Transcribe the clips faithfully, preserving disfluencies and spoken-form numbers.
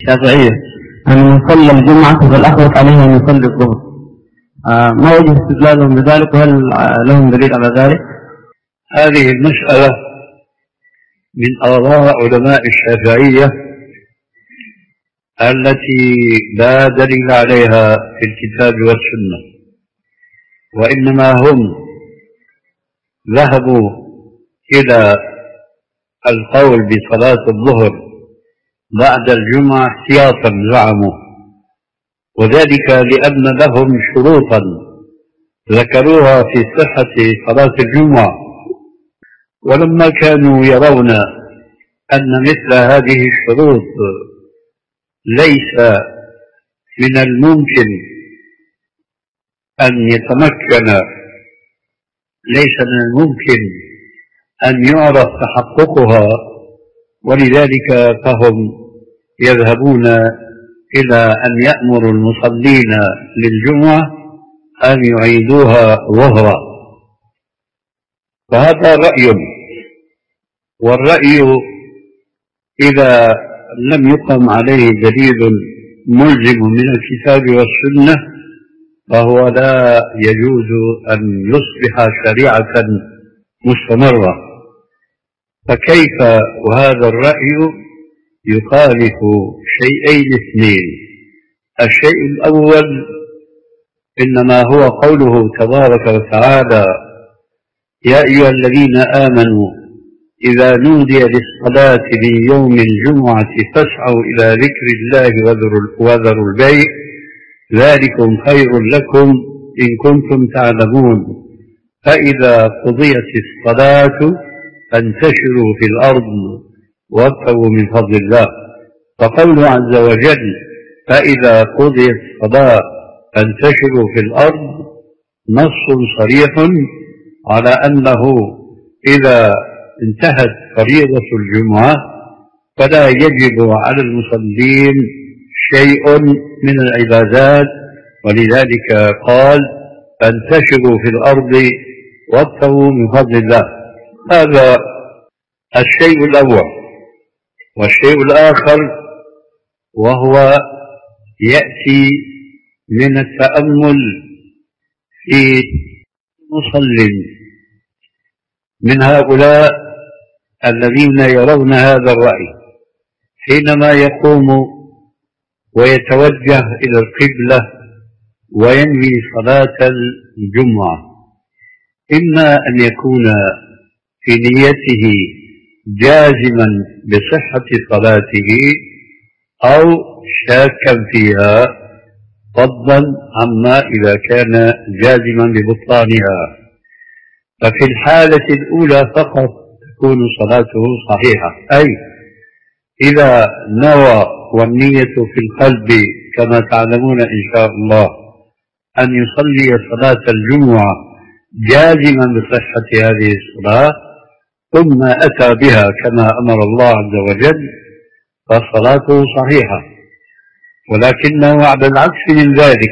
الشافعية أن من صلى الجمعة فالأحوط عليه أن يصلي الظهر، آه ما وجه استدلالهم بذلك وهل لهم دليل على ذلك؟ هذه المسألة من آراء علماء الشافعية التي لا دليل عليها في الكتاب والسنة، وإنما هم ذهبوا إلى القول بصلاة الظهر بعد الجمعة احتياطا زعموا، وذلك لأن لهم شروطا ذكروها في صحة صلاة الجمعة، ولما كانوا يرون أن مثل هذه الشروط ليس من الممكن أن يتمكن ليس من الممكن أن يعرف تحققها، ولذلك فهم يذهبون إلى أن يأمروا المصلين للجمعة أن يعيدوها ظهرا. فهذا رأي، والرأي إذا لم يقم عليه دليل ملزم من الكتاب والسنة فهو لا يجوز أن يصبح شريعة مستمرة. فكيف وهذا الرأي يخالف شيئين اثنين؟ الشيء الأول إنما هو قوله تبارك وتعالى: يا أيها الذين آمنوا إذا نودي للصلاة من يوم الجمعة فاسعوا إلى ذكر الله وذروا البيع ذلكم خير لكم إن كنتم تعلمون، فإذا قضيت الصلاة فانتشروا في الأرض وابتغوا من فضل الله. فقوله عز وجل فإذا قضيت الصلاة فانتشروا في الأرض نص صريح على أنه إذا انتهت فريضة الجمعة فلا يجب على المصلين شيء من العبادات، ولذلك قال فانتشروا في الأرض وابتغوا من فضل الله. هذا الشيء الأول. والشيء الآخر وهو يأتي من التأمل في مصل من هؤلاء الذين يرون هذا الرأي حينما يقوم ويتوجه إلى القبلة وينوي صلاة الجمعة، إما أن يكون في نيته جازما بصحة صلاته أو شاكا فيها، فضلا عما إذا كان جازما ببطلانها. ففي الحالة الأولى فقط تكون صلاته صحيحة، أي إذا نوى والنية في القلب كما تعلمون إن شاء الله أن يصلي صلاة الجمعة جازما بصحة هذه الصلاة ثم أتى بها كما أمر الله عز وجل فصلاته صحيحة. ولكنه على العكس من ذلك،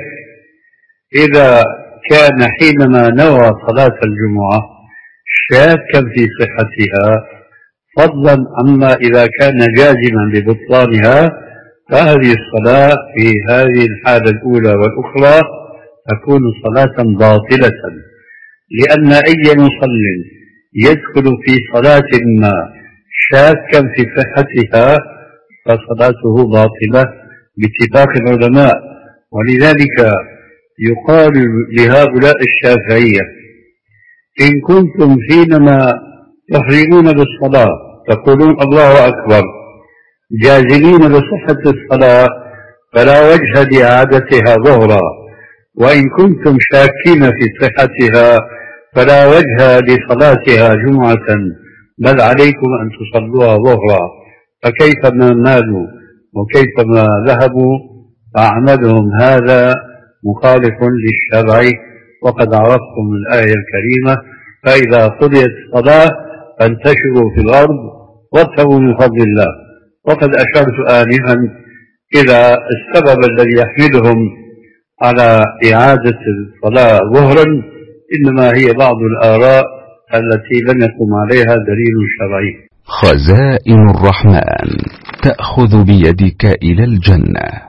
إذا كان حينما نوى صلاة الجمعة شاكا في صحتها فضلا عما إذا كان جازما ببطلانها، فهذه الصلاة في هذه الحالة الأولى والأخرى تكون صلاة باطلة، لأن أي مصل يدخل في صلاة ما شاكا في صحتها فصلاته باطلة باتفاق العلماء. ولذلك يقال لهؤلاء الشافعية إن كنتم حينما تحرمون بالصلاة تقولون الله أكبر جازمين بصحة الصلاة فلا وجه لإعادتها ظهرا، وإن كنتم شاكين في صحتها فلا وجه لصلاتها جمعة بل عليكم أن تصلوها ظهرا. فكيف ما مالوا وكيف ما ذهبوا فعملهم هذا مخالف للشرع. وقد عرفتم الآية الكريمة فإذا قضيت الصلاة فانتشروا في الأرض وابتغوا من فضل الله. وقد أشرت آنفا إلى السبب الذي يحملهم على إعادة الصلاة ظهرا، إنما هي بعض الآراء التي لم يقم عليها دليل شرعي. خزائن الرحمن. تأخذ بيدك إلى الجنة.